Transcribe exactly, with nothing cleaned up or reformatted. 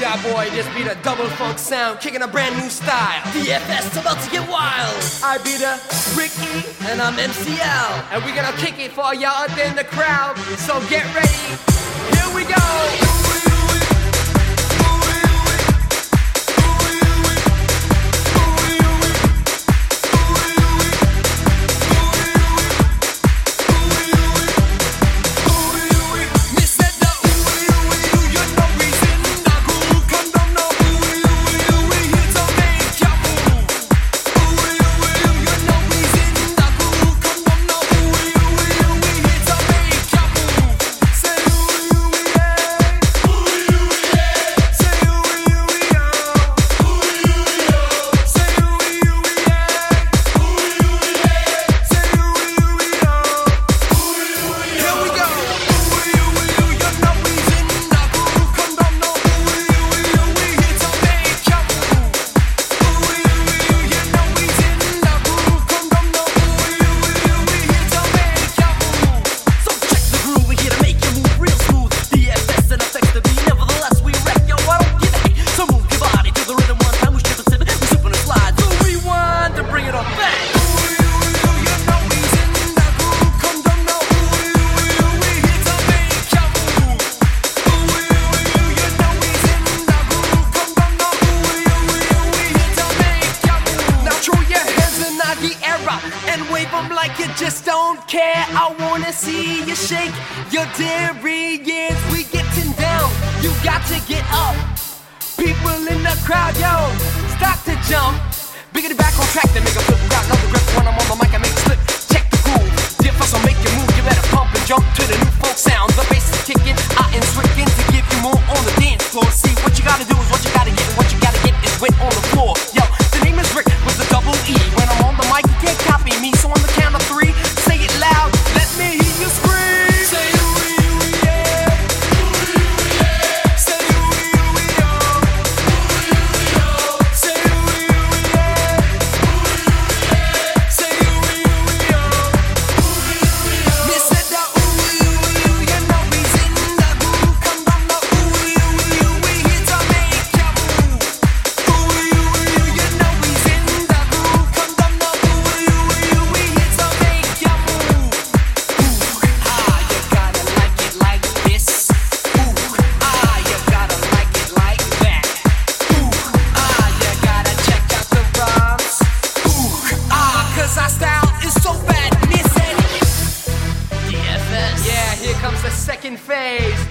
Yeah, boy, this be the double funk sound, kicking a brand new style. D F S about to get wild. I be the Ricky, and I'm M C L, and we gonna kick it for y'all out there in the crowd. So get ready, here we go. Like you just don't care. I wanna see you shake your derriers. We getting down, you got to get up. People in the crowd, yo, start to jump. Biggity back on track, then make a flip. Got another grip when I'm on the mic, I make a slip. Check the groove, dip us will make you move. You better pump and jump to the new folk sound. The bass is kicking, I am switching to give you more on the dance floor. See, what you gotta do is what you gotta get, and what you gotta get is wet on the floor. Yo, the name is Rick with the double E. When I'm on the mic, you can't copy me, so on the count of three, say it loud, let me hear you scream. Say ooh, yeah. Say ooh, yeah. Say ooh, yeah. Say ooh, yeah. Me said the ooh, you know we's in the groove. Come on, the ooh, we here to make ya move. Ooh, you know we's in the groove. Come on, the ooh, we here to make ya move. Ooh, ah, you gotta like it like this. Ooh, ah, you gotta like it like that. Ooh, ah, you gotta check out the rhymes. Ooh, ah, 'cause our style is so bad. Me said D F S. yeah, here comes the second phase.